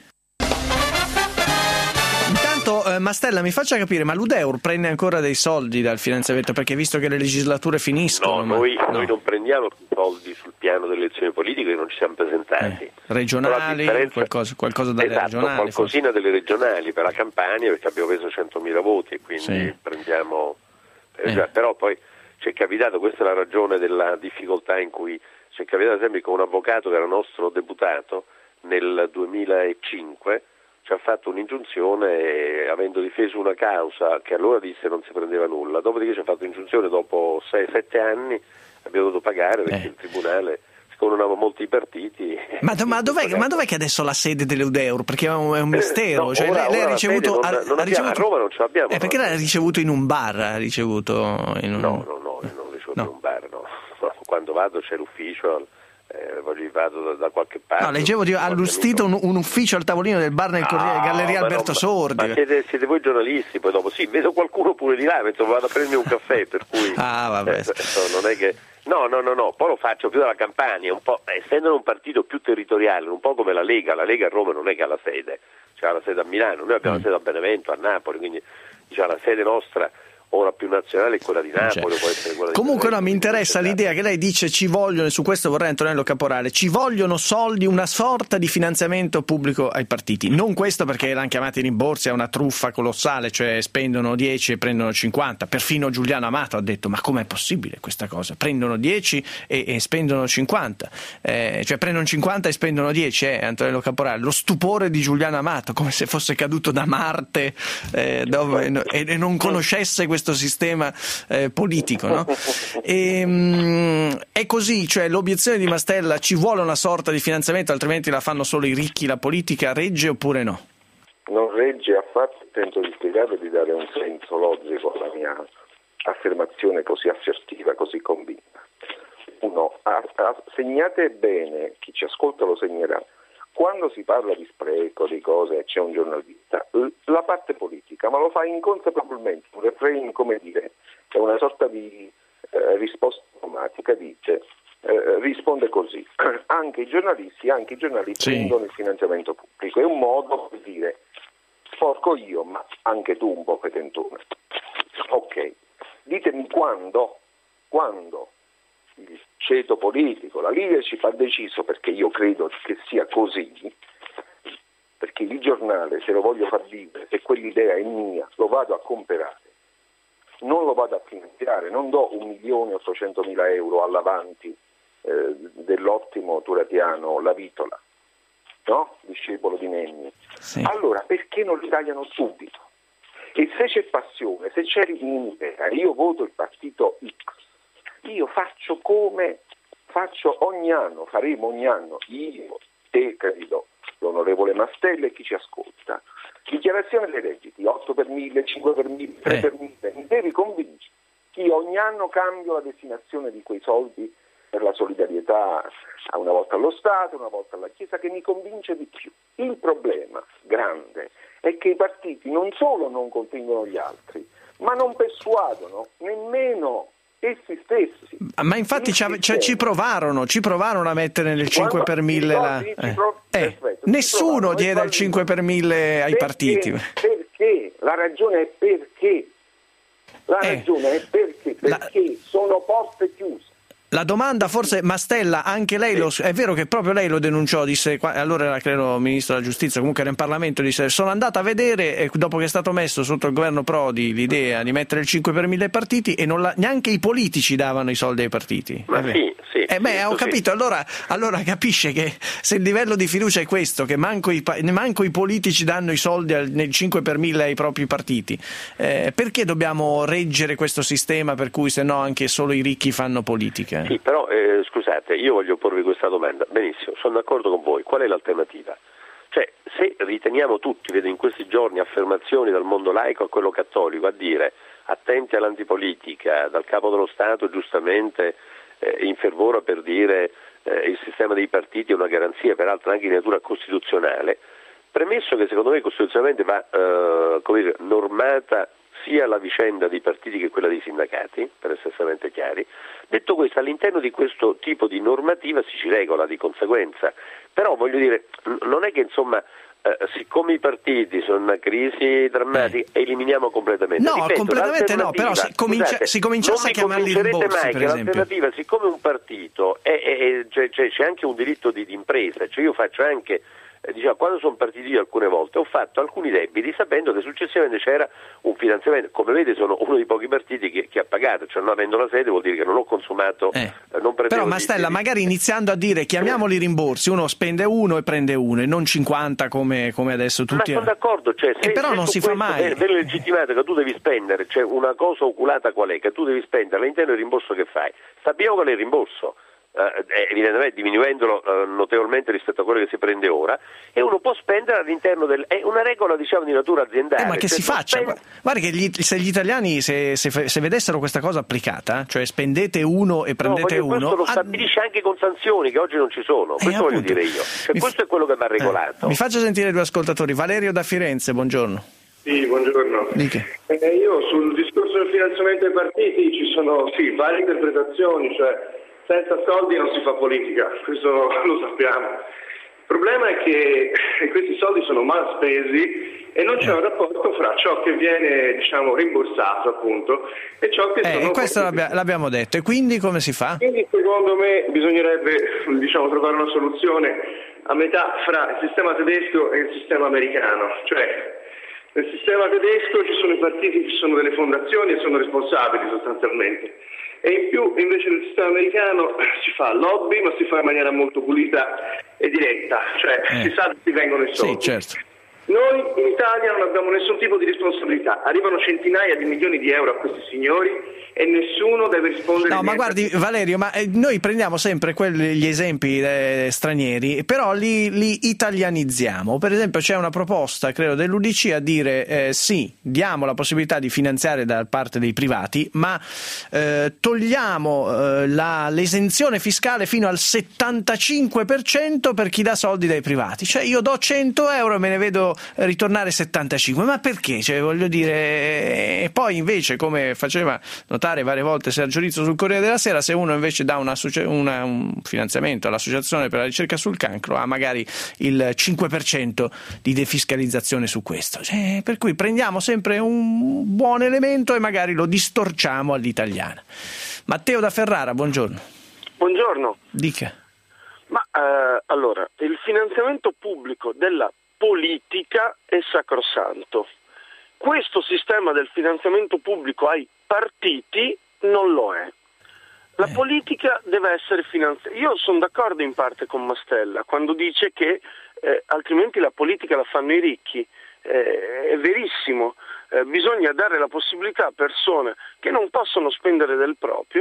Mastella, mi faccia capire, ma l'Udeur prende ancora dei soldi dal finanziamento? Perché visto che le legislature finiscono... Noi non prendiamo soldi sul piano delle elezioni politiche, non ci siamo presentati. Regionali, qualcosa dalle regionali? Qualcosina delle regionali per la Campania, perché abbiamo preso 100.000 voti e quindi prendiamo... Però poi ci è capitato, questa è la ragione della difficoltà in cui ci è capitato, ad esempio, con un avvocato che era nostro deputato nel 2005, ci ha fatto un'ingiunzione avendo difeso una causa che allora disse non si prendeva nulla, dopodiché ci ha fatto un'ingiunzione dopo 6-7 anni, abbiamo dovuto pagare perché il tribunale, siccome non aveva molti partiti... Ma dov'è che adesso la sede dell'Udeur? Perché è un mistero, lei ha ricevuto... a Roma non ce l'abbiamo. Perché l'ha ricevuto in un bar? No, non ricevuto in un bar, no. Quando vado c'è l'ufficio... vado da qualche parte. No, leggevo di allustito un ufficio al tavolino del bar nel Corriere, Galleria Alberto Sordi. Ma siete voi giornalisti, poi dopo vedo qualcuno pure di là, vado a prendermi un caffè, per cui vabbè. Non è che no, poi lo faccio più dalla Campania, un po', essendo un partito più territoriale, un po' come la Lega a Roma non è che ha la sede, cioè ha la sede a Milano, noi abbiamo la sede a Benevento, a Napoli, quindi diciamo, la sede nostra ora più nazionale è quella di Napoli, può essere quella comunque di mi interessa l'idea che lei dice ci vogliono, e su questo vorrei Antonello Caporale, ci vogliono soldi, una sorta di finanziamento pubblico ai partiti, non questo perché l'hanno chiamata i rimborsi, è una truffa colossale, cioè spendono 10 e prendono 50, perfino Giuliano Amato ha detto ma com'è possibile questa cosa, prendono 10 e spendono 50, cioè prendono 50 e spendono 10, Antonello Caporale, lo stupore di Giuliano Amato, come se fosse caduto da Marte e non conoscesse questo sistema politico, no? È così, cioè l'obiezione di Mastella, ci vuole una sorta di finanziamento altrimenti la fanno solo i ricchi, la politica regge oppure no? Non regge affatto, tento di spiegare e di dare un senso logico alla mia affermazione così assertiva, così convinta. Uno, segnate bene, chi ci ascolta lo segnerà, quando si parla di spreco, di cose, c'è un giornalista, la parte politica, ma lo fa inconsapevolmente, un refrain, come dire, è una sorta di risposta automatica, dice, risponde così, anche i giornalisti prendono il finanziamento pubblico, è un modo per dire, sporco io, ma anche tu un po' petentone. Ok, ditemi quando il ceto politico, la leadership ha deciso, perché io credo che sia così, perché il giornale, se lo voglio far vivere, se quell'idea è mia, lo vado a comprare, non lo vado a finanziare, non do 1.800.000 euro all'Avanti dell'ottimo turatiano La Vitola, no? Discepolo di Nenni. Sì. Allora perché non li tagliano subito? E se c'è passione, se c'è l'idea, io voto il partito X, io faccio ogni anno, faremo ogni anno, io, te, credo, l'onorevole Mastella e chi ci ascolta, dichiarazione dei redditi, 8 per 1000, 5 per 1000, 3 per 1000, mi devi convincere che io ogni anno cambio la destinazione di quei soldi per la solidarietà, una volta allo Stato, una volta alla Chiesa, che mi convince di più. Il problema grande è che i partiti non solo non convincono gli altri, ma non persuadono nemmeno essi stessi. Ma infatti ci provarono a mettere nel 5 per 1000 nessuno diede il 5 per 1000 ai partiti. Perché? La ragione è perché. Perché sono porte chiuse. La domanda forse, Mastella, anche lei è vero che proprio lei lo denunciò, disse, allora era credo ministro della giustizia, comunque era in Parlamento, disse sono andata a vedere e dopo che è stato messo sotto il governo Prodi l'idea di mettere il 5 per 1000 ai partiti e neanche i politici davano i soldi ai partiti. Ma sì. Ho capito, allora capisce che se il livello di fiducia è questo, che manco i politici danno i soldi nel 5 per 1000 ai propri partiti, perché dobbiamo reggere questo sistema per cui se no anche solo i ricchi fanno politica? Sì, però scusate, io voglio porvi questa domanda. Benissimo, sono d'accordo con voi. Qual è l'alternativa? Cioè, se riteniamo tutti, vedo in questi giorni affermazioni dal mondo laico a quello cattolico, a dire attenti all'antipolitica, dal capo dello Stato giustamente infervora per dire il sistema dei partiti è una garanzia, peraltro anche di natura costituzionale, premesso che secondo me costituzionalmente va normata sia la vicenda dei partiti che quella dei sindacati, per essere estremamente chiari. Detto questo, all'interno di questo tipo di normativa si regola di conseguenza, però voglio dire, non è che insomma siccome i partiti sono in una crisi drammatica eliminiamo completamente. No, ripeto, completamente no, però si cominciasse a chiamarli rimborsi, mai per che esempio. L'alternativa, siccome un partito c'è anche un diritto di impresa, cioè io faccio anche quando sono partito io alcune volte ho fatto alcuni debiti sapendo che successivamente c'era un finanziamento. Come vede sono uno dei pochi partiti che ha pagato, cioè non avendo la sede vuol dire che non ho consumato, non pretevo. Però Mastella, magari iniziando a dire chiamiamoli rimborsi, uno spende uno e prende uno e non 50 come adesso tutti. Ma sono d'accordo, cioè però non si fa mai. È legittimato che tu devi spendere, cioè una cosa oculata qual è? Che tu devi spendere all'interno del rimborso che fai. Sappiamo qual è il rimborso. Evidentemente diminuendolo notevolmente rispetto a quello che si prende ora, e uno può spendere all'interno è una regola di natura aziendale. Ma che si faccia? Guarda che se gli italiani se vedessero questa cosa applicata, cioè spendete uno e prendete uno, questo lo stabilisce anche con sanzioni che oggi non ci sono, questo voglio dire io, questo è quello che va regolato. Mi faccio sentire due ascoltatori. Valerio da Firenze, buongiorno. Sì, buongiorno. Io sul discorso del finanziamento ai partiti ci sono varie interpretazioni, cioè senza soldi non si fa politica, questo lo sappiamo. Il problema è che questi soldi sono mal spesi e non c'è un rapporto fra ciò che viene rimborsato appunto e ciò che sono. Questo l'abbiamo detto, e quindi come si fa? Quindi secondo me bisognerebbe trovare una soluzione a metà fra il sistema tedesco e il sistema americano, cioè nel sistema tedesco ci sono i partiti che sono delle fondazioni e sono responsabili sostanzialmente. E in più invece nel sistema americano si fa lobby, ma si fa in maniera molto pulita e diretta, cioè si sa che si vengono i soldi. Sì, certo. Noi in Italia non abbiamo nessun tipo di responsabilità, arrivano centinaia di milioni di euro a questi signori e nessuno deve rispondere. No, ma guardi Valerio, ma noi prendiamo sempre gli esempi stranieri, però li italianizziamo. Per esempio c'è una proposta, credo, dell'UDC a dire sì, diamo la possibilità di finanziare da parte dei privati, ma togliamo l'esenzione fiscale fino al 75% per chi dà soldi dai privati. Cioè io do 100 euro e me ne vedo ritornare 75, ma perché? Cioè, voglio dire, e poi invece, come faceva notare varie volte Sergio Rizzo sul Corriere della Sera, se uno invece dà un finanziamento all'Associazione per la ricerca sul cancro ha magari il 5% di defiscalizzazione su questo, cioè, per cui prendiamo sempre un buon elemento e magari lo distorciamo all'italiana. Matteo da Ferrara, buongiorno. Buongiorno. Dica. Ma allora, il finanziamento pubblico della politica è sacrosanto. Questo sistema del finanziamento pubblico ai partiti non lo è. La politica deve essere finanziata. Io sono d'accordo in parte con Mastella quando dice che altrimenti la politica la fanno i ricchi. È verissimo. Bisogna dare la possibilità a persone che non possono spendere del proprio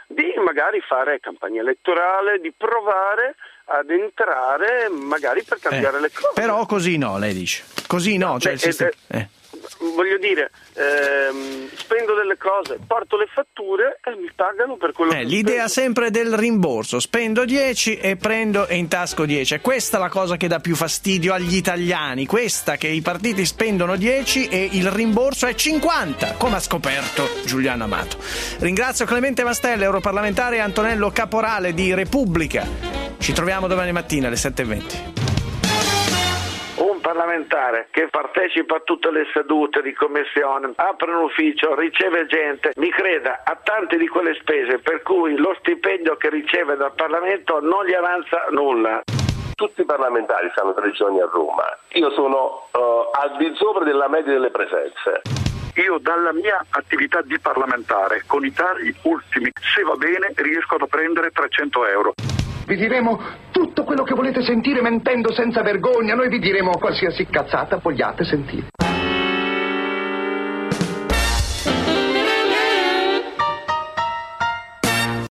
di magari fare campagna elettorale, di provare ad entrare magari per cambiare le cose. Però così no, lei dice. Così no, cioè voglio dire, spendo delle cose, porto le fatture e mi pagano per quello che l'idea spendo. sempre del rimborso, spendo 10 e prendo e intasco 10. È questa la cosa che dà più fastidio agli italiani, questa che i partiti spendono 10 e il rimborso è 50, come ha scoperto Giuliano Amato. Ringrazio Clemente Mastella, europarlamentare, e Antonello Caporale di Repubblica. Ci troviamo domani mattina alle 7:20. Un parlamentare che partecipa a tutte le sedute di commissione, apre un ufficio, riceve gente, mi creda, ha tante di quelle spese per cui lo stipendio che riceve dal Parlamento non gli avanza nulla. Tutti i parlamentari stanno 3 giorni a Roma. Io sono al di sopra della media delle presenze. Io dalla mia attività di parlamentare, con i tagli ultimi, se va bene, riesco a prendere 300 euro. Vi diremo tutto quello che volete sentire mentendo senza vergogna. Noi vi diremo qualsiasi cazzata vogliate sentire.